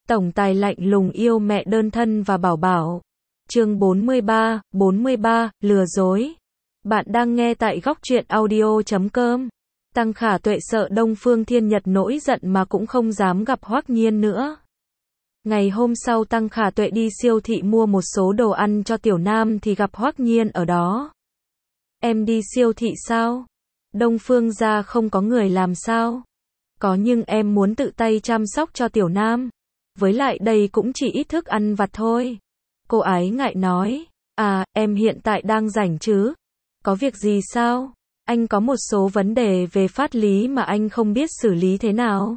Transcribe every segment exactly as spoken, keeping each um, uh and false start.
Tổng tài lạnh lùng yêu mẹ đơn thân và bảo bảo. Chương bốn mươi ba, bốn mươi ba, lừa dối. Bạn đang nghe tại góc truyện audio chấm com. Tăng Khả Tuệ sợ Đông Phương Thiên Nhật nổi giận mà cũng không dám gặp Hoắc Nhiên nữa. Ngày hôm sau Tăng Khả Tuệ đi siêu thị mua một số đồ ăn cho Tiểu Nam thì gặp Hoắc Nhiên ở đó. Em đi siêu thị sao? Đông Phương gia không có người làm sao? Có, nhưng em muốn tự tay chăm sóc cho Tiểu Nam. Với lại đây cũng chỉ ít thức ăn vặt thôi. Cô ái ngại nói. À, em hiện tại đang rảnh chứ? Có việc gì sao? Anh có một số vấn đề về pháp lý mà anh không biết xử lý thế nào.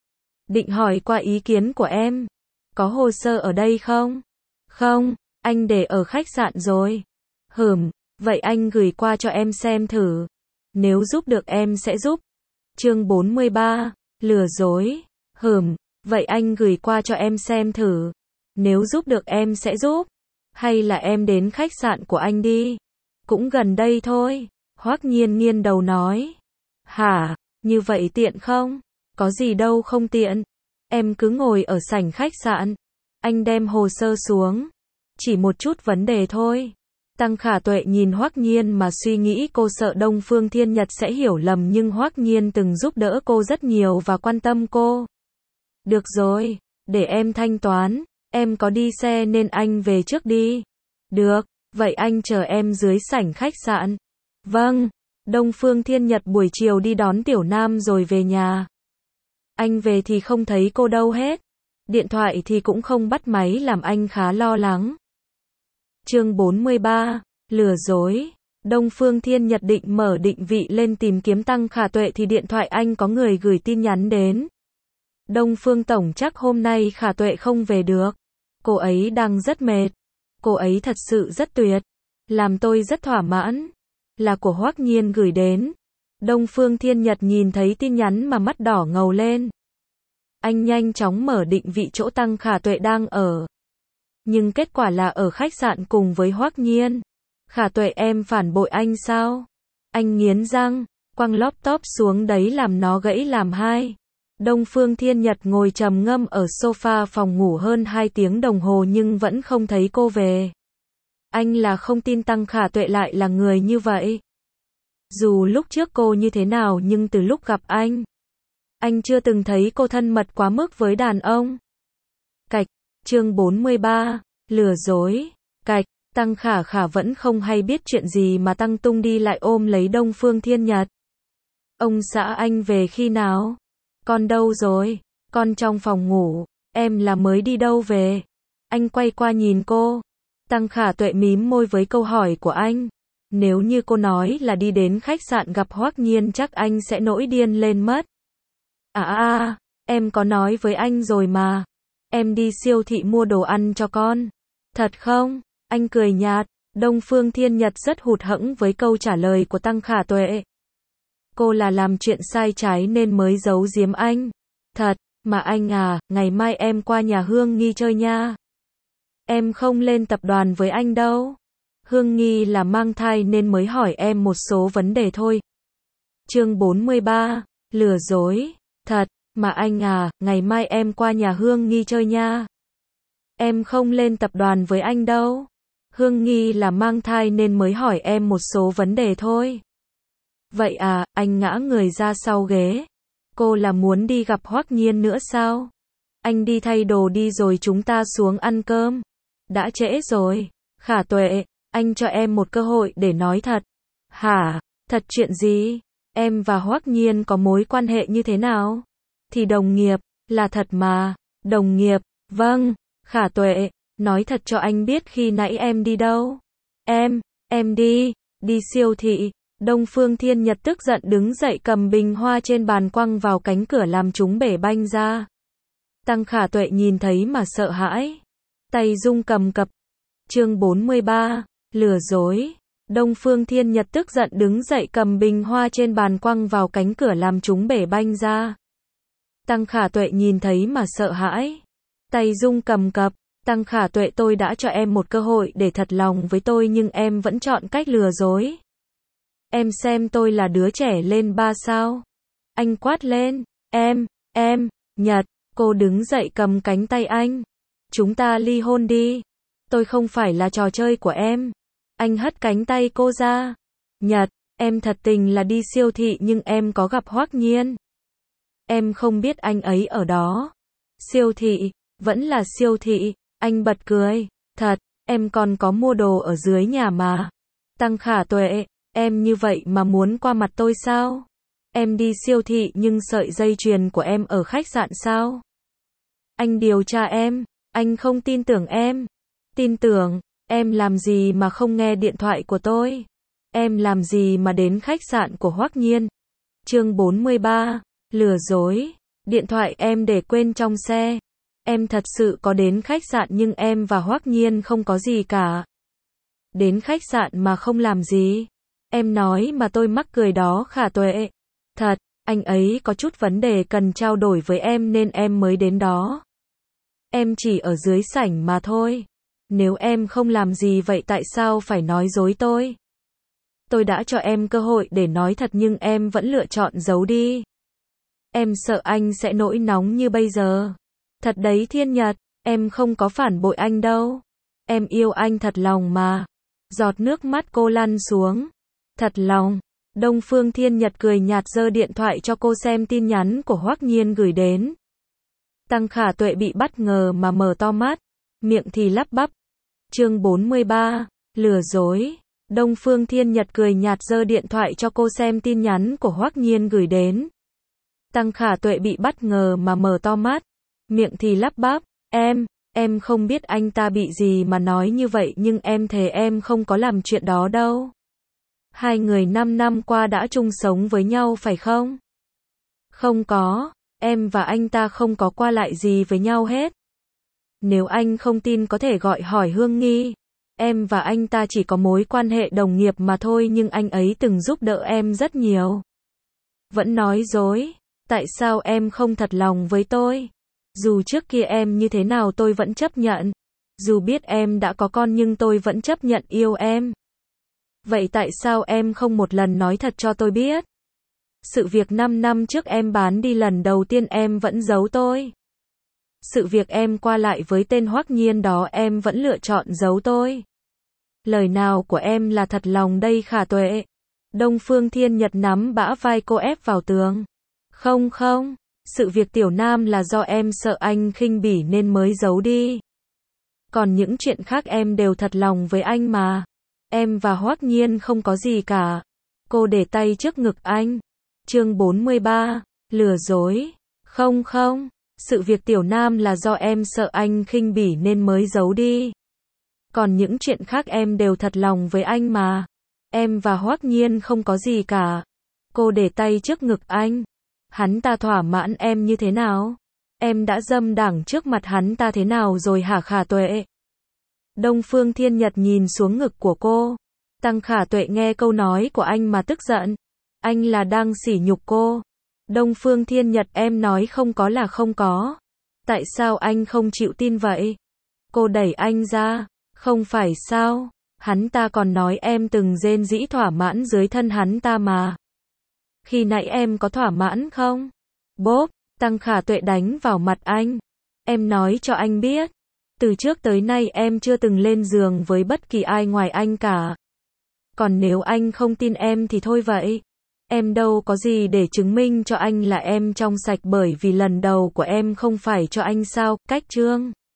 Định hỏi qua ý kiến của em. Có hồ sơ ở đây không? Không, anh để ở khách sạn rồi. Hửm, vậy anh gửi qua cho em xem thử. Nếu giúp được em sẽ giúp. Chương bốn mươi ba, lừa dối. Hửm, vậy anh gửi qua cho em xem thử. Nếu giúp được em sẽ giúp. Hay là em đến khách sạn của anh đi. Cũng gần đây thôi. Hoắc Nhiên nghiêng đầu nói. Hả, như vậy tiện không? Có gì đâu không tiện. Em cứ ngồi ở sảnh khách sạn. Anh đem hồ sơ xuống. Chỉ một chút vấn đề thôi. Tăng Khả Tuệ nhìn Hoắc Nhiên mà suy nghĩ cô sợ Đông Phương Thiên Nhật sẽ hiểu lầm, nhưng Hoắc Nhiên từng giúp đỡ cô rất nhiều và quan tâm cô. Được rồi, để em thanh toán. Em có đi xe nên anh về trước đi. Được, vậy anh chờ em dưới sảnh khách sạn. Vâng. Đông Phương Thiên Nhật buổi chiều đi đón Tiểu Nam rồi về nhà. Anh về thì không thấy cô đâu hết. Điện thoại thì cũng không bắt máy làm anh khá lo lắng. Chương bốn mươi ba, lừa dối. Đông Phương Thiên Nhật định mở định vị lên tìm kiếm Tăng Khả Tuệ thì điện thoại anh có người gửi tin nhắn đến. Đông Phương Tổng, chắc hôm nay Khả Tuệ không về được. Cô ấy đang rất mệt. Cô ấy thật sự rất tuyệt. Làm tôi rất thỏa mãn. Là của Hoắc Nhiên gửi đến. Đông Phương Thiên Nhật nhìn thấy tin nhắn mà mắt đỏ ngầu lên. Anh nhanh chóng mở định vị chỗ Tăng Khả Tuệ đang ở. Nhưng kết quả là ở khách sạn cùng với Hoắc Nhiên. Khả Tuệ, em phản bội anh sao? Anh nghiến răng, quăng laptop xuống đấy làm nó gãy làm hai. Đông Phương Thiên Nhật ngồi trầm ngâm ở sofa phòng ngủ hơn hai tiếng đồng hồ nhưng vẫn không thấy cô về. Anh là không tin Tăng Khả Tuệ lại là người như vậy. Dù lúc trước cô như thế nào nhưng từ lúc gặp anh, anh chưa từng thấy cô thân mật quá mức với đàn ông. Cạch, chương bốn mươi ba, lừa dối. Cạch, Tăng Khả Khả vẫn không hay biết chuyện gì mà Tăng Tung đi lại ôm lấy Đông Phương Thiên Nhật. Ông xã, anh về khi nào? Con đâu rồi? Con trong phòng ngủ. Em là mới đi đâu về? Anh quay qua nhìn cô. Tăng Khả Tuệ mím môi với câu hỏi của anh. Nếu như cô nói là đi đến khách sạn gặp Hoắc Nhiên chắc anh sẽ nổi điên lên mất. À à à, em có nói với anh rồi mà. Em đi siêu thị mua đồ ăn cho con. Thật không? Anh cười nhạt. Đông Phương Thiên Nhật rất hụt hẫng với câu trả lời của Tăng Khả Tuệ. Cô là làm chuyện sai trái nên mới giấu giếm anh. Thật, mà anh à, ngày mai em qua nhà Hương Nghi chơi nha. Em không lên tập đoàn với anh đâu. Hương Nghi là mang thai nên mới hỏi em một số vấn đề thôi. Chương bốn mươi ba, lừa dối. Thật, mà anh à, ngày mai em qua nhà Hương Nghi chơi nha. Em không lên tập đoàn với anh đâu. Hương Nghi là mang thai nên mới hỏi em một số vấn đề thôi. Vậy à, anh ngã người ra sau ghế. Cô là muốn đi gặp Hoắc Nhiên nữa sao? Anh đi thay đồ đi rồi chúng ta xuống ăn cơm. Đã trễ rồi. Khả Tuệ, anh cho em một cơ hội để nói thật. Hả? Thật chuyện gì? Em và Hoắc Nhiên có mối quan hệ như thế nào? Thì đồng nghiệp, là thật mà. Đồng nghiệp, vâng. Khả Tuệ, nói thật cho anh biết khi nãy em đi đâu? Em, em đi, đi siêu thị. Đông Phương Thiên Nhật tức giận đứng dậy cầm bình hoa trên bàn quăng vào cánh cửa làm chúng bể banh ra. Tăng Khả Tuệ nhìn thấy mà sợ hãi. Tay rung cầm cập. Chương bốn mươi ba, lừa dối. Đông Phương Thiên Nhật tức giận đứng dậy cầm bình hoa trên bàn quăng vào cánh cửa làm chúng bể banh ra. Tăng Khả Tuệ nhìn thấy mà sợ hãi. Tay rung cầm cập. Tăng Khả Tuệ, tôi đã cho em một cơ hội để thật lòng với tôi nhưng em vẫn chọn cách lừa dối. Em xem tôi là đứa trẻ lên ba sao? Anh quát lên. Em, em, Nhật, Cô đứng dậy cầm cánh tay anh. Chúng ta ly hôn đi. Tôi không phải là trò chơi của em. Anh hất cánh tay cô ra. Nhật, em thật tình là đi siêu thị nhưng em có gặp Hoắc Nhiên. Em không biết anh ấy ở đó. Siêu thị, vẫn là siêu thị. Anh bật cười. Thật, em còn có mua đồ ở dưới nhà mà. Tăng Khả Tuệ, em như vậy mà muốn qua mặt tôi sao? Em đi siêu thị nhưng sợi dây chuyền của em ở khách sạn sao? Anh điều tra em, anh không tin tưởng em. Tin tưởng, em làm gì mà không nghe điện thoại của tôi? Em làm gì mà đến khách sạn của Hoắc Nhiên? Chương bốn mươi ba, lừa dối. Điện thoại em để quên trong xe. Em thật sự có đến khách sạn nhưng em và Hoắc Nhiên không có gì cả. Đến khách sạn mà không làm gì? Em nói mà tôi mắc cười đó Khả Tuệ. Thật, anh ấy có chút vấn đề cần trao đổi với em nên em mới đến đó. Em chỉ ở dưới sảnh mà thôi. Nếu em không làm gì vậy tại sao phải nói dối tôi? Tôi đã cho em cơ hội để nói thật nhưng em vẫn lựa chọn giấu đi. Em sợ anh sẽ nổi nóng như bây giờ. Thật đấy Thiên Nhật, em không có phản bội anh đâu. Em yêu anh thật lòng mà. Giọt nước mắt cô lăn xuống. Thật lòng. Đông Phương Thiên Nhật cười nhạt giơ điện thoại cho cô xem tin nhắn của Hoắc Nhiên gửi đến. Tăng Khả Tuệ bị bất ngờ mà mở to mắt, miệng thì lắp bắp. Chương bốn mươi ba, lừa dối. Đông Phương Thiên Nhật cười nhạt giơ điện thoại cho cô xem tin nhắn của Hoắc Nhiên gửi đến. Tăng Khả Tuệ bị bất ngờ mà mở to mắt, miệng thì lắp bắp. Em, em không biết anh ta bị gì mà nói như vậy nhưng em thề em không có làm chuyện đó đâu. Hai người năm năm qua đã chung sống với nhau phải không? Không có, em và anh ta không có qua lại gì với nhau hết. Nếu anh không tin có thể gọi hỏi Hương Nghi. Em và anh ta chỉ có mối quan hệ đồng nghiệp mà thôi nhưng anh ấy từng giúp đỡ em rất nhiều. Vẫn nói dối, tại sao em không thật lòng với tôi? Dù trước kia em như thế nào tôi vẫn chấp nhận. Dù biết em đã có con nhưng tôi vẫn chấp nhận yêu em. Vậy tại sao em không một lần nói thật cho tôi biết? Sự việc năm năm trước em bán đi lần đầu tiên em vẫn giấu tôi. Sự việc em qua lại với tên Hoắc Nhiên đó em vẫn lựa chọn giấu tôi. Lời nào của em là thật lòng đây Khả Tuệ? Đông Phương Thiên Nhật nắm bả vai cô ép vào tường. Không không, sự việc Tiểu Nam là do em sợ anh khinh bỉ nên mới giấu đi. Còn những chuyện khác em đều thật lòng với anh mà. Em và Hoắc Nhiên không có gì cả. Cô để tay trước ngực anh. Chương bốn mươi ba, lừa dối. Không không, sự việc Tiểu Nam là do em sợ anh khinh bỉ nên mới giấu đi. Còn những chuyện khác em đều thật lòng với anh mà. Em và Hoắc Nhiên không có gì cả. Cô để tay trước ngực anh. Hắn ta thỏa mãn em như thế nào? Em đã dâm đảng trước mặt hắn ta thế nào rồi hả Khả Tuệ? Đông Phương Thiên Nhật nhìn xuống ngực của cô. Tăng Khả Tuệ nghe câu nói của anh mà tức giận. Anh là đang sỉ nhục cô. Đông Phương Thiên Nhật em nói không có là không có. Tại sao anh không chịu tin vậy? Cô đẩy anh ra. Không phải sao? Hắn ta còn nói em từng rên rỉ thỏa mãn dưới thân hắn ta mà. Khi nãy em có thỏa mãn không? Bốp, Tăng Khả Tuệ đánh vào mặt anh. Em nói cho anh biết. Từ trước tới nay em chưa từng lên giường với bất kỳ ai ngoài anh cả. Còn nếu anh không tin em thì thôi vậy. Em đâu có gì để chứng minh cho anh là em trong sạch bởi vì lần đầu của em không phải cho anh sao, cách chương.